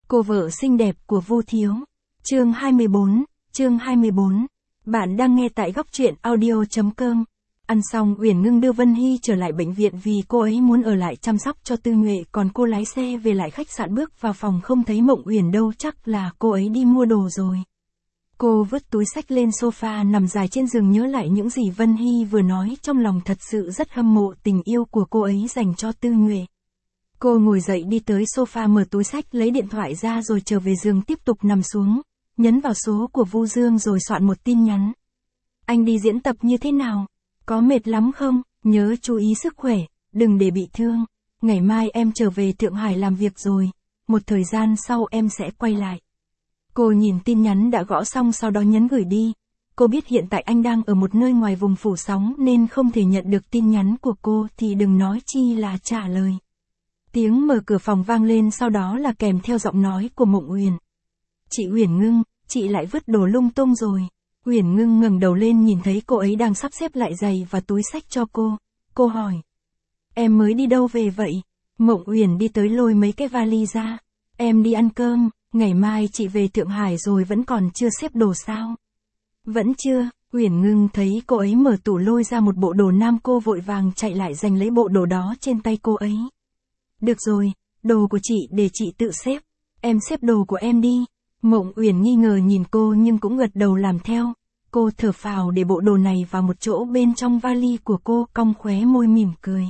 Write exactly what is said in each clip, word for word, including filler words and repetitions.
Cô vợ xinh đẹp của Vu Thiếu. Chương hai mươi bốn, chương hai mươi bốn. Bạn đang nghe tại góc truyện audio chấm com. Ăn xong Uyển Ngưng đưa Vân Hy trở lại bệnh viện vì cô ấy muốn ở lại chăm sóc cho Tư Nhuệ, còn cô lái xe về lại khách sạn, bước vào phòng không thấy Mộng Uyển đâu, chắc là cô ấy đi mua đồ rồi. Cô vứt túi xách lên sofa nằm dài trên giường, nhớ lại những gì Vân Hy vừa nói, trong lòng thật sự rất hâm mộ tình yêu của cô ấy dành cho Tư Nhuệ. Cô ngồi dậy đi tới sofa, mở túi xách lấy điện thoại ra rồi trở về giường tiếp tục nằm xuống, nhấn vào số của Vu Dương rồi soạn một tin nhắn. Anh đi diễn tập như thế nào? Có mệt lắm không? Nhớ chú ý sức khỏe, đừng để bị thương. Ngày mai em trở về Thượng Hải làm việc rồi, một thời gian sau em sẽ quay lại. Cô nhìn tin nhắn đã gõ xong, sau đó nhấn gửi đi. Cô biết hiện tại anh đang ở một nơi ngoài vùng phủ sóng nên không thể nhận được tin nhắn của cô, thì đừng nói chi là trả lời. Tiếng mở cửa phòng vang lên, sau đó là kèm theo giọng nói của Mộng Uyển. Chị Uyển Ngưng, chị lại vứt đồ lung tung rồi. Uyển Ngưng ngẩng đầu lên nhìn thấy cô ấy đang sắp xếp lại giày và túi xách cho cô. Cô hỏi. Em mới đi đâu về vậy? Mộng Uyển đi tới lôi mấy cái vali ra. Em đi ăn cơm, ngày mai chị về Thượng Hải rồi vẫn còn chưa xếp đồ sao? Vẫn chưa. Uyển Ngưng thấy cô ấy mở tủ lôi ra một bộ đồ nam, cô vội vàng chạy lại giành lấy bộ đồ đó trên tay cô ấy. Được rồi, đồ của chị để chị tự xếp. Em xếp đồ của em đi. Mộng Uyển nghi ngờ nhìn cô nhưng cũng gật đầu làm theo. Cô thở phào để bộ đồ này vào một chỗ bên trong vali của cô, cong khóe môi mỉm cười.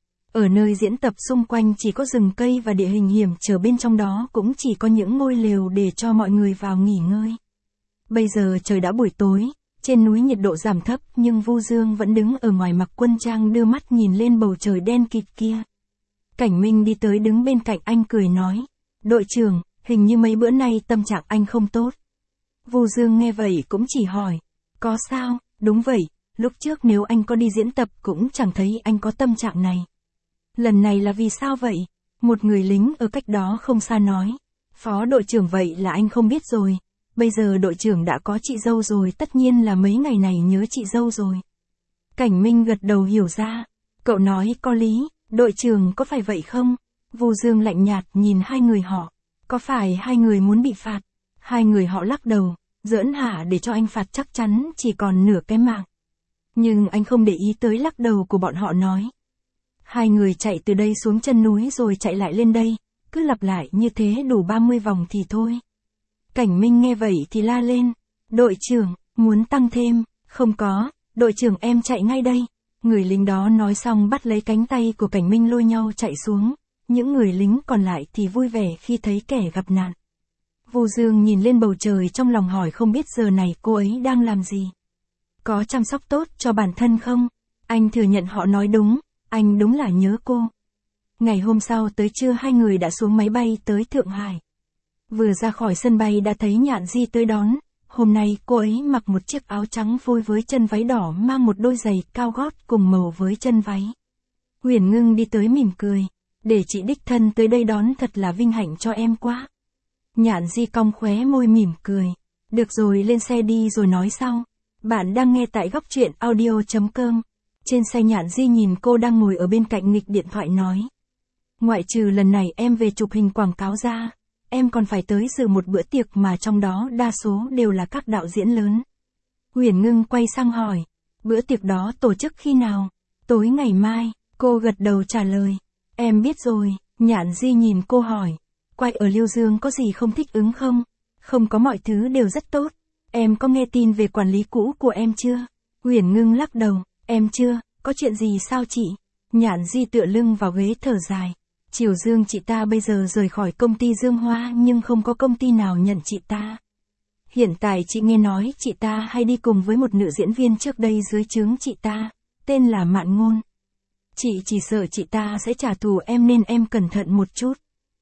Ở nơi diễn tập xung quanh chỉ có rừng cây và địa hình hiểm trở, bên trong đó cũng chỉ có những ngôi lều để cho mọi người vào nghỉ ngơi. Bây giờ trời đã buổi tối, trên núi nhiệt độ giảm thấp nhưng Vu Dương vẫn đứng ở ngoài mặc quân trang, đưa mắt nhìn lên bầu trời đen kịt kia. Cảnh Minh đi tới đứng bên cạnh anh cười nói. Đội trưởng, hình như mấy bữa nay tâm trạng anh không tốt. Vu Dương nghe vậy cũng chỉ hỏi. Có sao? Đúng vậy, lúc trước nếu anh có đi diễn tập cũng chẳng thấy anh có tâm trạng này. Lần này là vì sao vậy? Một người lính ở cách đó không xa nói. Phó đội trưởng, vậy là anh không biết rồi. Bây giờ đội trưởng đã có chị dâu rồi, tất nhiên là mấy ngày này nhớ chị dâu rồi. Cảnh Minh gật đầu hiểu ra. Cậu nói có lý. Đội trưởng có phải vậy không? Vu Dương lạnh nhạt nhìn hai người họ. Có phải hai người muốn bị phạt? Hai người họ lắc đầu. Giỡn hả, để cho anh phạt chắc chắn chỉ còn nửa cái mạng. Nhưng anh không để ý tới lắc đầu của bọn họ, nói. Hai người chạy từ đây xuống chân núi rồi chạy lại lên đây. Cứ lặp lại như thế đủ ba mươi vòng thì thôi. Cảnh Minh nghe vậy thì la lên. Đội trưởng, muốn tăng thêm? Không có, đội trưởng em chạy ngay đây. Người lính đó nói xong bắt lấy cánh tay của Cảnh Minh lôi nhau chạy xuống. Những người lính còn lại thì vui vẻ khi thấy kẻ gặp nạn. Vu Dương nhìn lên bầu trời, trong lòng hỏi không biết giờ này cô ấy đang làm gì. Có chăm sóc tốt cho bản thân không? Anh thừa nhận họ nói đúng, anh đúng là nhớ cô. Ngày hôm sau tới trưa hai người đã xuống máy bay tới Thượng Hải. Vừa ra khỏi sân bay đã thấy Nhạn Di tới đón. Hôm nay cô ấy mặc một chiếc áo trắng phối với chân váy đỏ, mang một đôi giày cao gót cùng màu với chân váy. Uyển Ngưng đi tới mỉm cười. Để chị đích thân tới đây đón thật là vinh hạnh cho em quá. Nhạn Di cong khóe môi mỉm cười. Được rồi, lên xe đi rồi nói sau. Bạn đang nghe tại góc truyện audio chấm com. Trên xe Nhạn Di nhìn cô đang ngồi ở bên cạnh nghịch điện thoại nói. Ngoại trừ lần này em về chụp hình quảng cáo ra, em còn phải tới dự một bữa tiệc mà trong đó đa số đều là các đạo diễn lớn. Uyển Ngưng quay sang hỏi. Bữa tiệc đó tổ chức khi nào? Tối ngày mai, cô gật đầu trả lời. Em biết rồi. Nhạn Di nhìn cô hỏi. Quay ở Liêu Dương có gì không thích ứng không? Không có, mọi thứ đều rất tốt. Em có nghe tin về quản lý cũ của em chưa? Uyển Ngưng lắc đầu. Em chưa. Có chuyện gì sao chị? Nhạn Di tựa lưng vào ghế thở dài. Triều Dương chị ta bây giờ rời khỏi công ty Dương Hoa nhưng không có công ty nào nhận chị ta. Hiện tại chị nghe nói chị ta hay đi cùng với một nữ diễn viên trước đây dưới trướng chị ta, tên là Mạn Ngôn. Chị chỉ sợ chị ta sẽ trả thù em nên em cẩn thận một chút.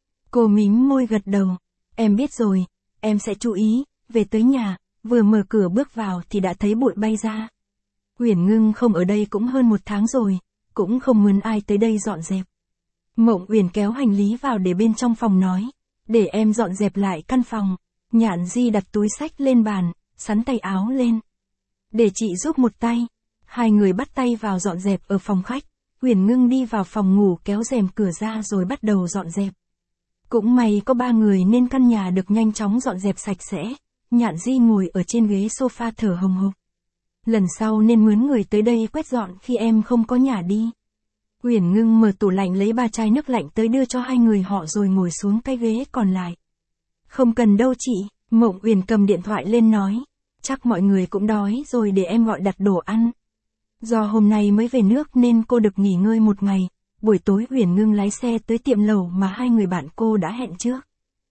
Cô mím môi gật đầu. Em biết rồi, em sẽ chú ý. Về tới nhà, vừa mở cửa bước vào thì đã thấy bụi bay ra. Uyển Ngưng không ở đây cũng hơn một tháng rồi, cũng không muốn ai tới đây dọn dẹp. Mộng Uyển kéo hành lý vào để bên trong phòng nói. Để em dọn dẹp lại căn phòng. Nhạn Di đặt túi xách lên bàn, sắn tay áo lên. Để chị giúp một tay. Hai người bắt tay vào dọn dẹp ở phòng khách. Uyển Ngưng đi vào phòng ngủ kéo rèm cửa ra rồi bắt đầu dọn dẹp. Cũng may có ba người nên căn nhà được nhanh chóng dọn dẹp sạch sẽ. Nhạn Di ngồi ở trên ghế sofa thở hồng hộc. Lần sau nên mướn người tới đây quét dọn khi em không có nhà đi. Uyển Ngưng mở tủ lạnh lấy ba chai nước lạnh tới đưa cho hai người họ rồi ngồi xuống cái ghế còn lại. Không cần đâu chị, Mộng Uyển cầm điện thoại lên nói. Chắc mọi người cũng đói rồi, để em gọi đặt đồ ăn. Do hôm nay mới về nước nên cô được nghỉ ngơi một ngày. Buổi tối Uyển Ngưng lái xe tới tiệm lẩu mà hai người bạn cô đã hẹn trước.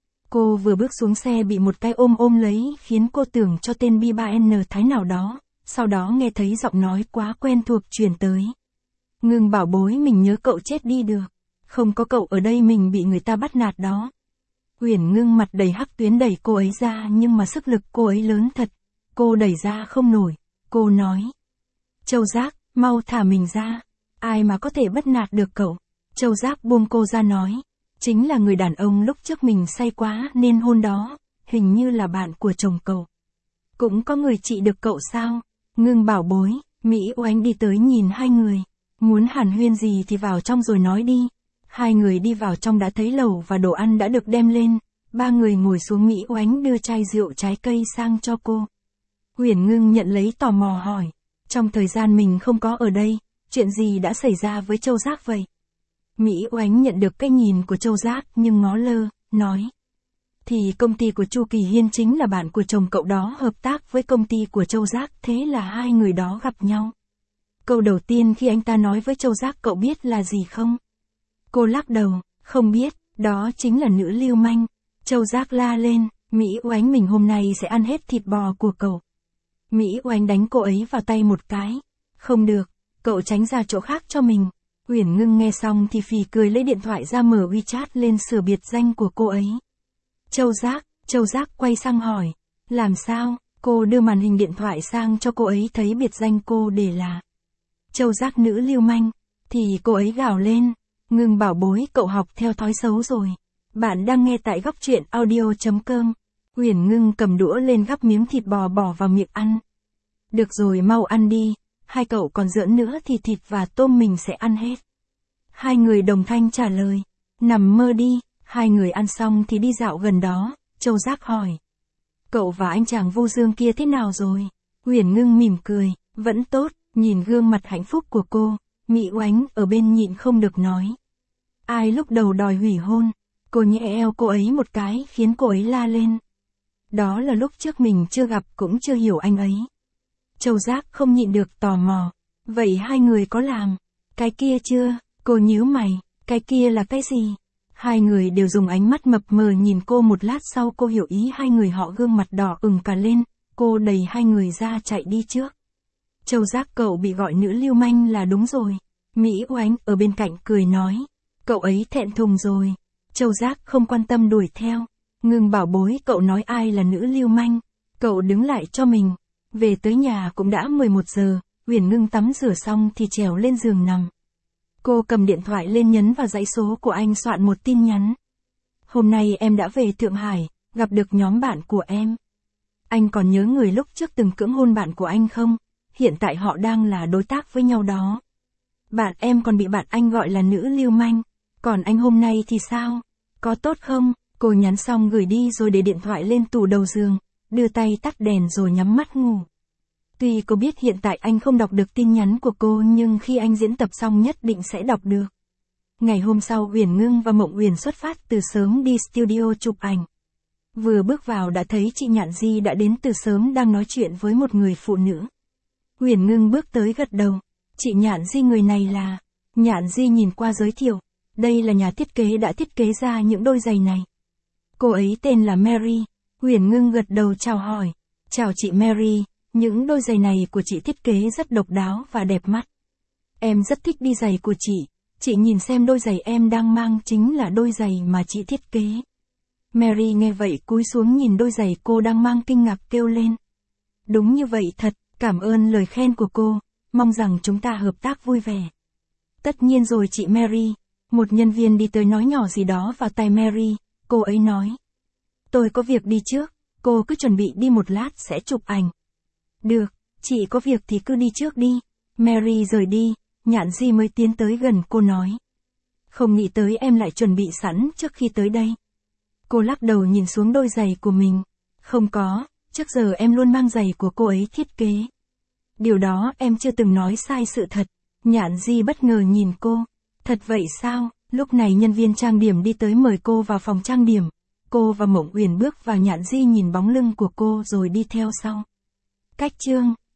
Cô vừa bước xuống xe bị một cái ôm ôm lấy khiến cô tưởng cho tên B ba N Thái nào đó. Sau đó nghe thấy giọng nói quá quen thuộc truyền tới. Ngưng bảo bối, mình nhớ cậu chết đi được. Không có cậu ở đây mình bị người ta bắt nạt đó. Uyển Ngưng mặt đầy hắc tuyến đẩy cô ấy ra, nhưng mà sức lực cô ấy lớn thật. Cô đẩy ra không nổi. Cô nói. Châu Giác, mau thả mình ra. Ai mà có thể bắt nạt được cậu. Châu Giác buông cô ra nói. Chính là người đàn ông lúc trước mình say quá nên hôn đó. Hình như là bạn của chồng cậu. Cũng có người trị được cậu sao? Ngưng bảo bối. Mỹ Oánh đi tới nhìn hai người. Muốn hàn huyên gì thì vào trong rồi nói đi. Hai người đi vào trong đã thấy lẩu và đồ ăn đã được đem lên. Ba người ngồi xuống, Mỹ Oánh đưa chai rượu trái cây sang cho cô. Uyển Ngưng nhận lấy tò mò hỏi. Trong thời gian mình không có ở đây, chuyện gì đã xảy ra với Châu Giác vậy? Mỹ Oánh nhận được cái nhìn của Châu Giác nhưng ngó lơ, nói. Thì công ty của Chu Kỳ Hiên chính là bạn của chồng cậu đó hợp tác với công ty của Châu Giác, thế là hai người đó gặp nhau. Câu đầu tiên khi anh ta nói với Châu Giác cậu biết là gì không? Cô lắc đầu, không biết, đó chính là nữ lưu manh. Châu Giác la lên, Mỹ Oánh mình hôm nay sẽ ăn hết thịt bò của cậu. Mỹ Oánh đánh cô ấy vào tay một cái. Không được, cậu tránh ra chỗ khác cho mình. Uyển Ngưng nghe xong thì phì cười lấy điện thoại ra mở WeChat lên sửa biệt danh của cô ấy. Châu Giác, Châu Giác quay sang hỏi. Làm sao? Cô đưa màn hình điện thoại sang cho cô ấy thấy biệt danh cô để là Châu Giác nữ lưu manh. Thì cô ấy gào lên. Ngưng bảo bối, cậu học theo thói xấu rồi. Bạn đang nghe tại góc truyện audio chấm com. Uyển Ngưng cầm đũa lên gắp miếng thịt bò bỏ vào miệng ăn. Được rồi, mau ăn đi. Hai cậu còn giỡn nữa thì thịt và tôm mình sẽ ăn hết. Hai người đồng thanh trả lời. Nằm mơ đi. Hai người ăn xong thì đi dạo gần đó. Châu Giác hỏi. Cậu và anh chàng Vô Dương kia thế nào rồi? Uyển Ngưng mỉm cười. Vẫn tốt. Nhìn gương mặt hạnh phúc của cô, Mỹ Oánh ở bên nhịn không được nói. Ai lúc đầu đòi hủy hôn? Cô nhẹ eo cô ấy một cái khiến cô ấy la lên. Đó là lúc trước mình chưa gặp cũng chưa hiểu anh ấy. Châu Giác không nhịn được tò mò. Vậy hai người có làm cái kia chưa? Cô nhíu mày. Cái kia là cái gì? Hai người đều dùng ánh mắt mập mờ nhìn cô, một lát sau cô hiểu ý hai người họ, gương mặt đỏ ửng cả lên. Cô đẩy hai người ra chạy đi trước. Châu Giác, cậu bị gọi nữ lưu manh là đúng rồi. Mỹ Oánh ở bên cạnh cười nói. Cậu ấy thẹn thùng rồi. Châu Giác không quan tâm đuổi theo. Ngưng bảo bối, cậu nói ai là nữ lưu manh? Cậu đứng lại cho mình. Về tới nhà cũng đã mười một giờ, Uyển Ngưng tắm rửa xong thì trèo lên giường nằm. Cô cầm điện thoại lên nhấn vào dãy số của anh, soạn một tin nhắn. Hôm nay em đã về Thượng Hải, gặp được nhóm bạn của em. Anh còn nhớ người lúc trước từng cưỡng hôn bạn của anh không? Hiện tại họ đang là đối tác với nhau đó. Bạn em còn bị bạn anh gọi là nữ lưu manh. Còn anh hôm nay thì sao? Có tốt không? Cô nhắn xong gửi đi rồi để điện thoại lên tủ đầu giường, đưa tay tắt đèn rồi nhắm mắt ngủ. Tuy cô biết hiện tại anh không đọc được tin nhắn của cô, nhưng khi anh diễn tập xong nhất định sẽ đọc được. Ngày hôm sau Uyển Ngưng và Mộng Uyển xuất phát từ sớm đi studio chụp ảnh. Vừa bước vào đã thấy chị Nhạn Di đã đến từ sớm đang nói chuyện với một người phụ nữ. Uyển Ngưng bước tới gật đầu. Chị Nhạn Di, người này là... Nhạn Di nhìn qua giới thiệu. Đây là nhà thiết kế đã thiết kế ra những đôi giày này. Cô ấy tên là Mary. Uyển Ngưng gật đầu chào hỏi. Chào chị Mary, những đôi giày này của chị thiết kế rất độc đáo và đẹp mắt. Em rất thích đi giày của chị. Chị nhìn xem, đôi giày em đang mang chính là đôi giày mà chị thiết kế. Mary nghe vậy cúi xuống nhìn đôi giày cô đang mang, kinh ngạc kêu lên. Đúng như vậy thật, cảm ơn lời khen của cô, mong rằng chúng ta hợp tác vui vẻ. Tất nhiên rồi chị Mary. Một nhân viên đi tới nói nhỏ gì đó vào tai Mary, cô ấy nói. Tôi có việc đi trước, cô cứ chuẩn bị đi, một lát sẽ chụp ảnh. Được, chị có việc thì cứ đi trước đi. Mary rời đi, Nhạn Di mới tiến tới gần cô nói. Không nghĩ tới em lại chuẩn bị sẵn trước khi tới đây. Cô lắc đầu nhìn xuống đôi giày của mình. Không có, trước giờ em luôn mang giày của cô ấy thiết kế. Điều đó em chưa từng nói sai sự thật. Nhạn Di bất ngờ nhìn cô. Thật vậy sao? Lúc này nhân viên trang điểm đi tới mời cô vào phòng trang điểm. Cô và Mộng Uyển bước vào, Nhạn Di nhìn bóng lưng của cô rồi đi theo sau. Cách chương